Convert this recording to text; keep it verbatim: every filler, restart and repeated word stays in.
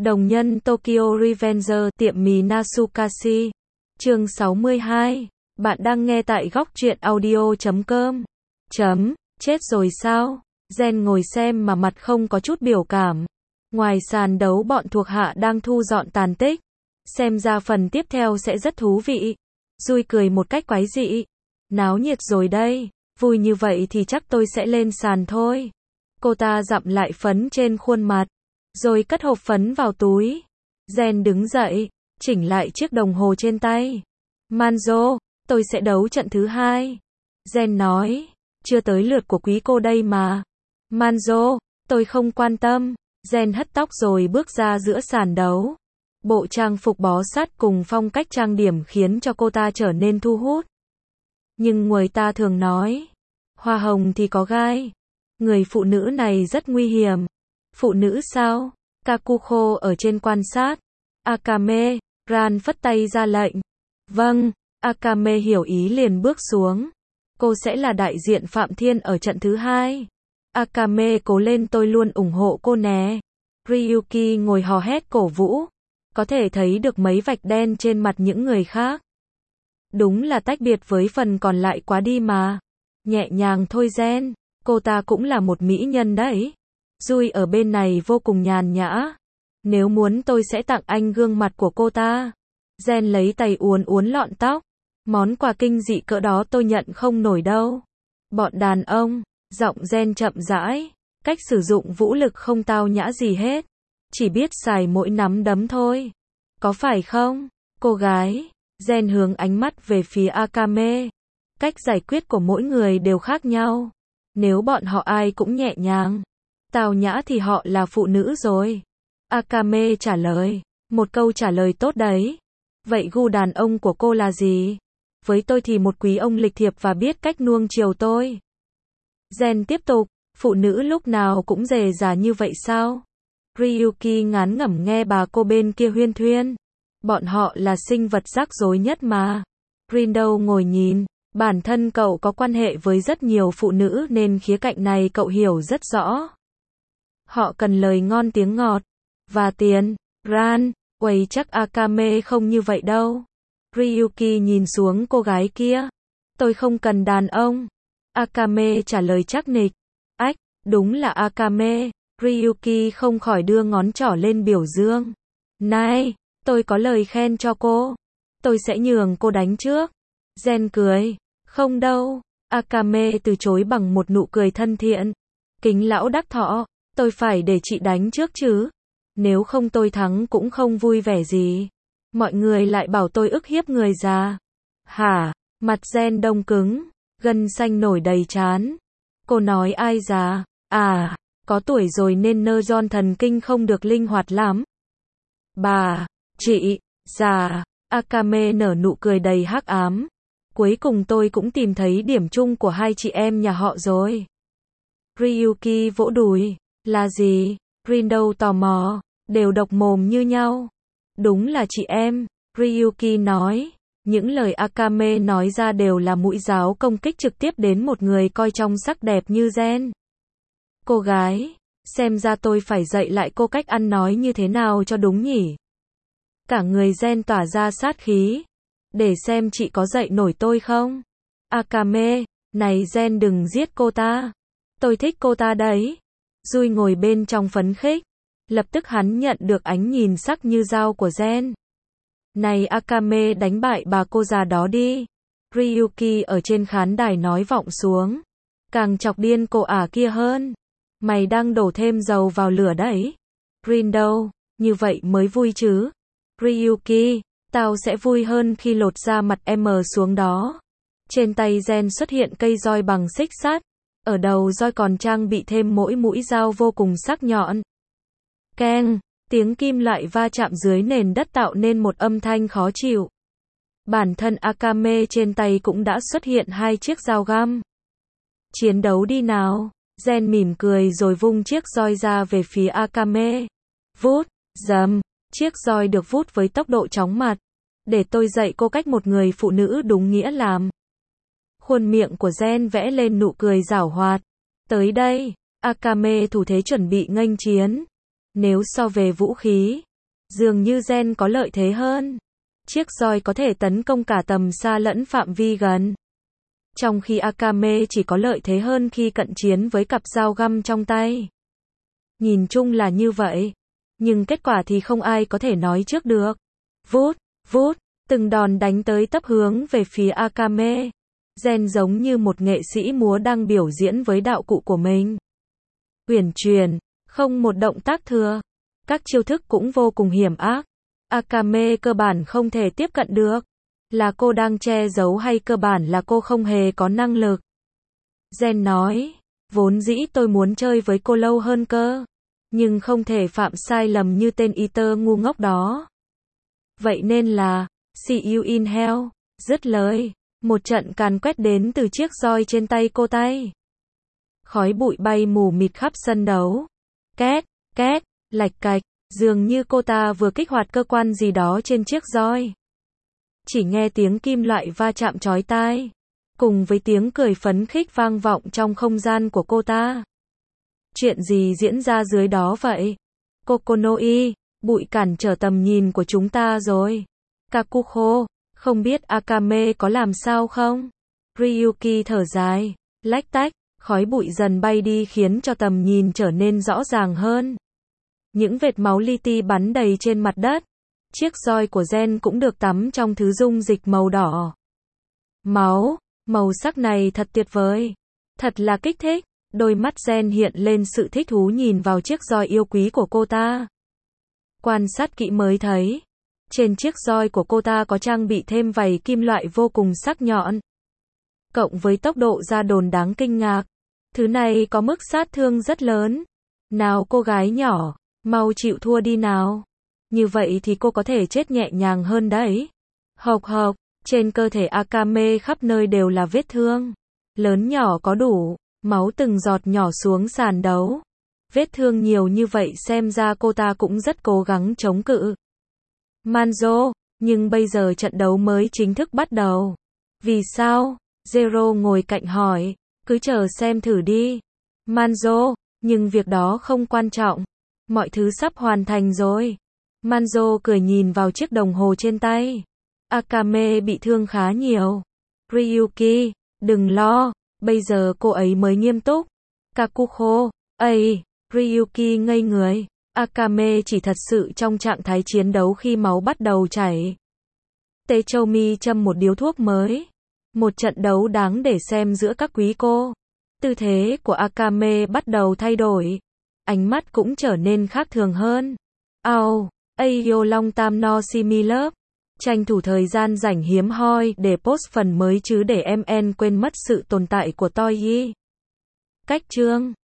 Đồng nhân Tokyo Revenger tiệm mì Nasukashi. Chương sáu mươi hai. Bạn đang nghe tại góc truyện audio chấm com. Chấm, chết rồi sao? Gen ngồi xem mà mặt không có chút biểu cảm. Ngoài sàn đấu bọn thuộc hạ đang thu dọn tàn tích. Xem ra phần tiếp theo sẽ rất thú vị. Dui cười một cách quái dị. Náo nhiệt rồi đây, vui như vậy thì chắc tôi sẽ lên sàn thôi. Cô ta dặm lại phấn trên khuôn mặt, rồi cất hộp phấn vào túi. Gen đứng dậy, chỉnh lại chiếc đồng hồ trên tay. Manzo, tôi sẽ đấu trận thứ hai. Gen nói, chưa tới lượt của quý cô đây mà. Manzo, tôi không quan tâm. Gen hất tóc rồi bước ra giữa sàn đấu. Bộ trang phục bó sát cùng phong cách trang điểm khiến cho cô ta trở nên thu hút. Nhưng người ta thường nói, hoa hồng thì có gai. Người phụ nữ này rất nguy hiểm. Phụ nữ sao? Kakuko ở trên quan sát. Akame, Ran phất tay ra lệnh. Vâng, Akame hiểu ý liền bước xuống. Cô sẽ là đại diện Phạm Thiên ở trận thứ hai. Akame cố lên, tôi luôn ủng hộ cô nè. Ryuki ngồi hò hét cổ vũ. Có thể thấy được mấy vạch đen trên mặt những người khác. Đúng là tách biệt với phần còn lại quá đi mà. Nhẹ nhàng thôi Gen, cô ta cũng là một mỹ nhân đấy. Dui ở bên này vô cùng nhàn nhã. Nếu muốn tôi sẽ tặng anh gương mặt của cô ta. Gen lấy tay uốn uốn lọn tóc. Món quà kinh dị cỡ đó tôi nhận không nổi đâu. Bọn đàn ông, giọng Gen chậm rãi. Cách sử dụng vũ lực không tao nhã gì hết. Chỉ biết xài mỗi nắm đấm thôi. Có phải không, cô gái? Gen hướng ánh mắt về phía Akame. Cách giải quyết của mỗi người đều khác nhau. Nếu bọn họ ai cũng nhẹ nhàng, tào nhã thì họ là phụ nữ rồi. Akame trả lời. Một câu trả lời tốt đấy. Vậy gu đàn ông của cô là gì? Với tôi thì một quý ông lịch thiệp và biết cách nuông chiều tôi. Gen tiếp tục. Phụ nữ lúc nào cũng dè dà như vậy sao? Ryuki ngán ngẩm nghe bà cô bên kia huyên thuyên. Bọn họ là sinh vật rắc rối nhất mà. Rindo ngồi nhìn. Bản thân cậu có quan hệ với rất nhiều phụ nữ nên khía cạnh này cậu hiểu rất rõ. Họ cần lời ngon tiếng ngọt. Và tiền. Ran, uầy chắc Akame không như vậy đâu. Ryuki nhìn xuống cô gái kia. Tôi không cần đàn ông. Akame trả lời chắc nịch. Ách, đúng là Akame. Ryuki không khỏi đưa ngón trỏ lên biểu dương. Này, tôi có lời khen cho cô. Tôi sẽ nhường cô đánh trước. Gen cười. Không đâu. Akame từ chối bằng một nụ cười thân thiện. Kính lão đắc thọ, tôi phải để chị đánh trước chứ. Nếu không tôi thắng cũng không vui vẻ gì. Mọi người lại bảo tôi ức hiếp người già. Hả? Mặt Gen đông cứng, gân xanh nổi đầy trán. Cô nói ai già? À, có tuổi rồi nên nơ giòn thần kinh không được linh hoạt lắm. Bà, chị, già. Akame nở nụ cười đầy hắc ám. Cuối cùng tôi cũng tìm thấy điểm chung của hai chị em nhà họ rồi. Ryuki vỗ đùi. Là gì? Rindo tò mò. Đều độc mồm như nhau. Đúng là chị em. Ryuki nói. Những lời Akame nói ra đều là mũi giáo công kích trực tiếp đến một người coi trong sắc đẹp như Gen. Cô gái, xem ra tôi phải dạy lại cô cách ăn nói như thế nào cho đúng nhỉ. Cả người Gen tỏa ra sát khí. Để xem chị có dạy nổi tôi không? Akame, này Gen đừng giết cô ta. Tôi thích cô ta đấy. Dui ngồi bên trong phấn khích. Lập tức hắn nhận được ánh nhìn sắc như dao của Gen. Này Akame đánh bại bà cô già đó đi. Ryuki ở trên khán đài nói vọng xuống. Càng chọc điên cô ả kia hơn. Mày đang đổ thêm dầu vào lửa đấy. Rindo, như vậy mới vui chứ. Ryuki, tao sẽ vui hơn khi lột da mặt em xuống đó. Trên tay Gen xuất hiện cây roi bằng xích sắt. Ở đầu roi còn trang bị thêm mỗi mũi dao vô cùng sắc nhọn. Keng, tiếng kim loại va chạm dưới nền đất tạo nên một âm thanh khó chịu. Bản thân Akame trên tay cũng đã xuất hiện hai chiếc dao găm. Chiến đấu đi nào. Gen mỉm cười rồi vung chiếc roi ra về phía Akame. Vút, dầm, chiếc roi được vút với tốc độ chóng mặt. Để tôi dạy cô cách một người phụ nữ đúng nghĩa làm. Khuôn miệng của Gen vẽ lên nụ cười giảo hoạt. Tới đây, Akame thủ thế chuẩn bị nghênh chiến. Nếu so về vũ khí, Dường như Gen có lợi thế hơn. Chiếc roi có thể tấn công cả tầm xa lẫn phạm vi gần. Trong khi Akame chỉ có lợi thế hơn khi cận chiến với cặp dao găm trong tay. Nhìn chung là như vậy. Nhưng kết quả thì không ai có thể nói trước được. Vút, vút, từng đòn đánh tới tấp hướng về phía Akame. Gen giống như một nghệ sĩ múa đang biểu diễn với đạo cụ của mình. Uyển chuyển, không một động tác thừa. Các chiêu thức cũng vô cùng hiểm ác. Akame cơ bản không thể tiếp cận được. Là cô đang che giấu hay cơ bản là cô không hề có năng lực? Gen nói, vốn dĩ tôi muốn chơi với cô lâu hơn cơ. Nhưng không thể phạm sai lầm như tên Eater ngu ngốc đó. Vậy nên là, see you in hell, dứt lời. Một trận càn quét đến từ chiếc roi trên tay cô tay. Khói bụi bay mù mịt khắp sân đấu. Két, két, lạch cạch, dường như cô ta vừa kích hoạt cơ quan gì đó trên chiếc roi. Chỉ nghe tiếng kim loại va chạm chói tai, cùng với tiếng cười phấn khích vang vọng trong không gian của cô ta. Chuyện gì diễn ra dưới đó vậy? Kokonoi, bụi cản trở tầm nhìn của chúng ta rồi. Kakuho, không biết Akame có làm sao không? Ryuki thở dài, lách tách, khói bụi dần bay đi khiến cho tầm nhìn trở nên rõ ràng hơn. Những vệt máu li ti bắn đầy trên mặt đất. Chiếc roi của Gen cũng được tắm trong thứ dung dịch màu đỏ. Máu, màu sắc này thật tuyệt vời. Thật là kích thích. Đôi mắt Gen hiện lên sự thích thú nhìn vào chiếc roi yêu quý của cô ta. Quan sát kỹ mới thấy. Trên chiếc roi của cô ta có trang bị thêm vảy kim loại vô cùng sắc nhọn. Cộng với tốc độ ra đồn đáng kinh ngạc. Thứ này có mức sát thương rất lớn. Nào cô gái nhỏ, mau chịu thua đi nào. Như vậy thì cô có thể chết nhẹ nhàng hơn đấy. Hộc hộc, trên cơ thể Akame khắp nơi đều là vết thương. Lớn nhỏ có đủ, máu từng giọt nhỏ xuống sàn đấu. Vết thương nhiều như vậy xem ra cô ta cũng rất cố gắng chống cự. Manzo, nhưng bây giờ trận đấu mới chính thức bắt đầu. Vì sao? Zero ngồi cạnh hỏi, cứ chờ xem thử đi. Manzo, nhưng việc đó không quan trọng. Mọi thứ sắp hoàn thành rồi. Manzo cười nhìn vào chiếc đồng hồ trên tay. Akame bị thương khá nhiều. Ryuki, đừng lo, bây giờ cô ấy mới nghiêm túc. Kakuho, ây, Ryuki ngây người. Akame chỉ thật sự trong trạng thái chiến đấu khi máu bắt đầu chảy. Techoumi châm một điếu thuốc mới. Một trận đấu đáng để xem giữa các quý cô. Tư thế của Akame bắt đầu thay đổi. Ánh mắt cũng trở nên khác thường hơn. Ao, Ayo Long Tam no Simi Love. Tranh thủ thời gian rảnh hiếm hoi để post phần mới chứ để em en quên mất sự tồn tại của Toyi. Cách chương